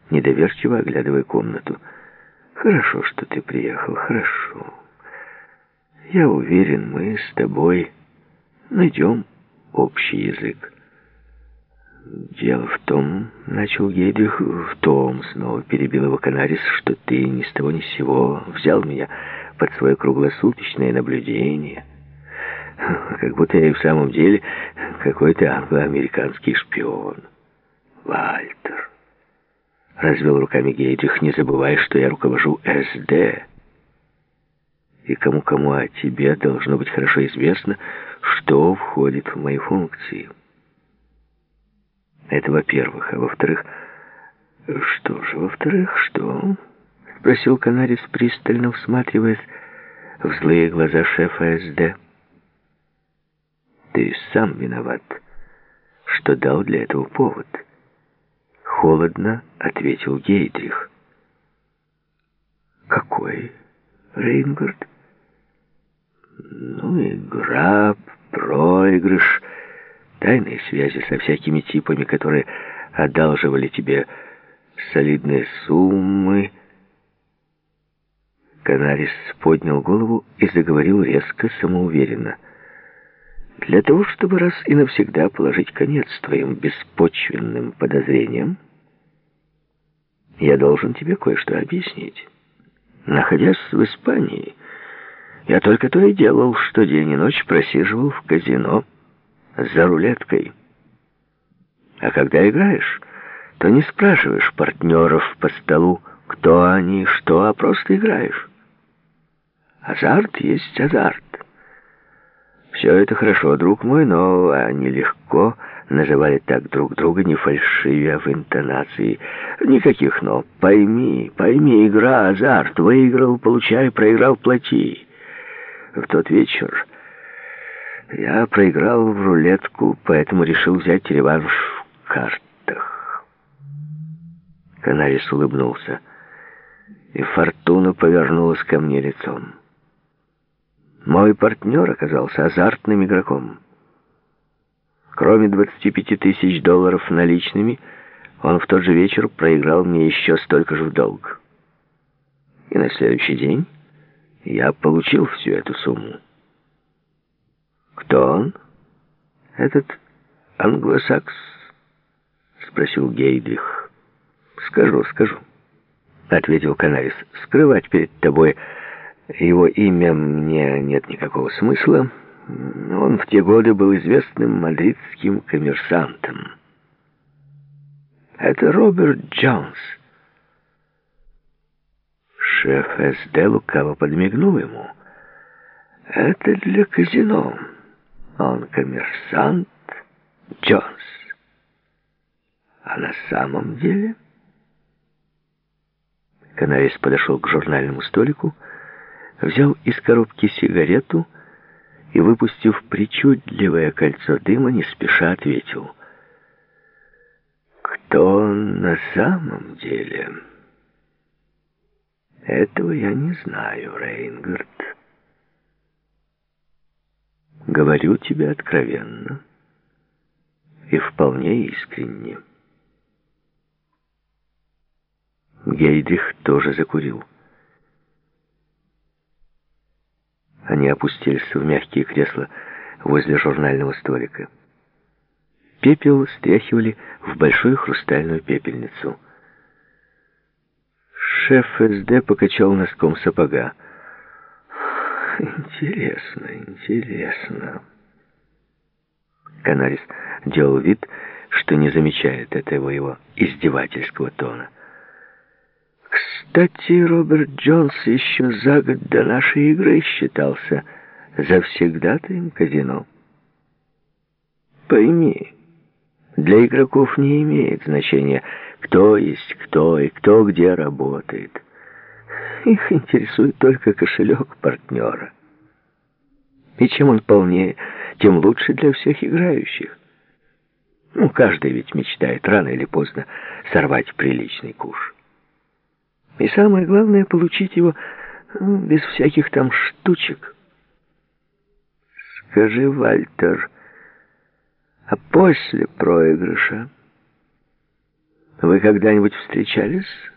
недоверчиво оглядывая комнату. «Хорошо, что ты приехал, хорошо. Я уверен, мы с тобой найдем общий язык». «Дело в том, — начал Гейдрих, — в том, — снова перебил его Канарис, — что ты ни с того ни с сего взял меня под свое круглосуточное наблюдение, как будто я и в самом деле какой-то англо-американский шпион». «Вальтер», — развел руками Гейдрих, — «не забывай, что я руковожу СД. И кому-кому, а тебе должно быть хорошо известно, что входит в мои функции». Это во-первых. А во-вторых... «Что же, во-вторых, что?» — спросил Канарис, пристально всматриваясь в злые глаза шефа СД. «Ты сам виноват, что дал для этого повод», — холодно ответил Гейдрих. «Какой, Рейнгард?» «Ну, игра, проигрыш, тайные связи со всякими типами, которые одалживали тебе солидные суммы». Канарис поднял голову и заговорил резко, самоуверенно. «Для того, чтобы раз и навсегда положить конец твоим беспочвенным подозрениям, я должен тебе кое-что объяснить. Находясь в Испании, я только то и делал, что день и ночь просиживал в казино за рулеткой. А когда играешь, то не спрашиваешь партнеров по столу, кто они, что, а просто играешь. Азарт есть азарт. Все это хорошо, друг мой, но они легко называли так друг друга, не фальшивя в интонации. Никаких «но». Пойми, игра, азарт. Выиграл — получай, проиграл — плати. В тот вечер я проиграл в рулетку, поэтому решил взять реванш в картах. Канарис улыбнулся, и фортуна повернулась ко мне лицом. Мой партнер оказался азартным игроком. Кроме 25 тысяч долларов наличными, он в тот же вечер проиграл мне еще столько же в долг. И на следующий день я получил всю эту сумму. «Кто он? Этот англосакс?» — спросил Гейдрих. «Скажу», — ответил Канарис. «Скрывать перед тобой его имя мне нет никакого смысла. Он в те годы был известным мадридским коммерсантом. Это Роберт Джонс». Шеф СД лукаво подмигнул ему. «Это для казино. Он коммерсант Джонс. А на самом деле...» Канарис подошел к журнальному столику, взял из коробки сигарету и, выпустив причудливое кольцо дыма, не спеша ответил: «Кто он на самом деле? Этого я не знаю, Рейнгард. Говорю тебе откровенно и вполне искренне». Гейдрих тоже закурил. Они опустились в мягкие кресла возле журнального столика. Пепел стряхивали в большую хрустальную пепельницу. Шеф СД покачал носком сапога. «Интересно». Канарис делал вид, что не замечает этого его издевательского тона. «Кстати, Роберт Джонс еще за год до нашей игры считался завсегдатаем казино. Пойми, для игроков не имеет значения, кто есть кто и кто где работает. Их интересует только кошелек партнера. И чем он полнее, тем лучше для всех играющих. Каждый ведь мечтает рано или поздно сорвать приличный куш. И самое главное — получить его без всяких там штучек. Скажи, Вальтер, а после проигрыша Вы когда-нибудь встречались